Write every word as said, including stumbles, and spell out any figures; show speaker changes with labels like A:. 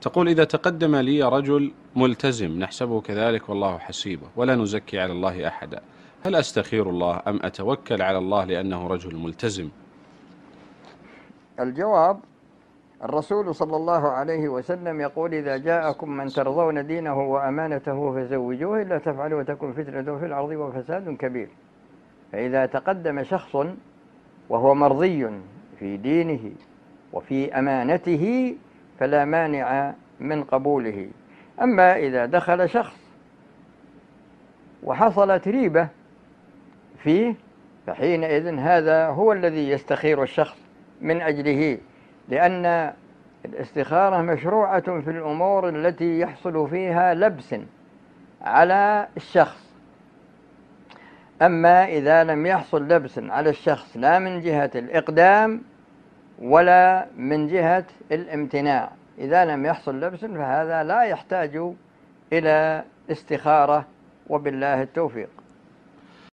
A: تقول: إذا تقدم لي رجل ملتزم نحسبه كذلك والله حسيبه ولا نزكي على الله أحدا، هل أستخير الله أم أتوكل على الله لأنه رجل ملتزم؟
B: الجواب: الرسول صلى الله عليه وسلم يقول: إذا جاءكم من ترضون دينه وأمانته فزوجوه، إلا تفعلوا تكن فتنة في الأرض وفساد كبير. فإذا تقدم شخص وهو مرضي في دينه وفي أمانته فلا مانع من قبوله. أما إذا دخل شخص وحصلت ريبة فيه فحينئذ هذا هو الذي يستخير الشخص من أجله، لأن الاستخارة مشروعة في الأمور التي يحصل فيها لبس على الشخص. أما إذا لم يحصل لبس على الشخص لا من جهة الإقدام ولا من جهة الامتناع، إذا لم يحصل لبس فهذا لا يحتاج إلى استخارة، وبالله التوفيق.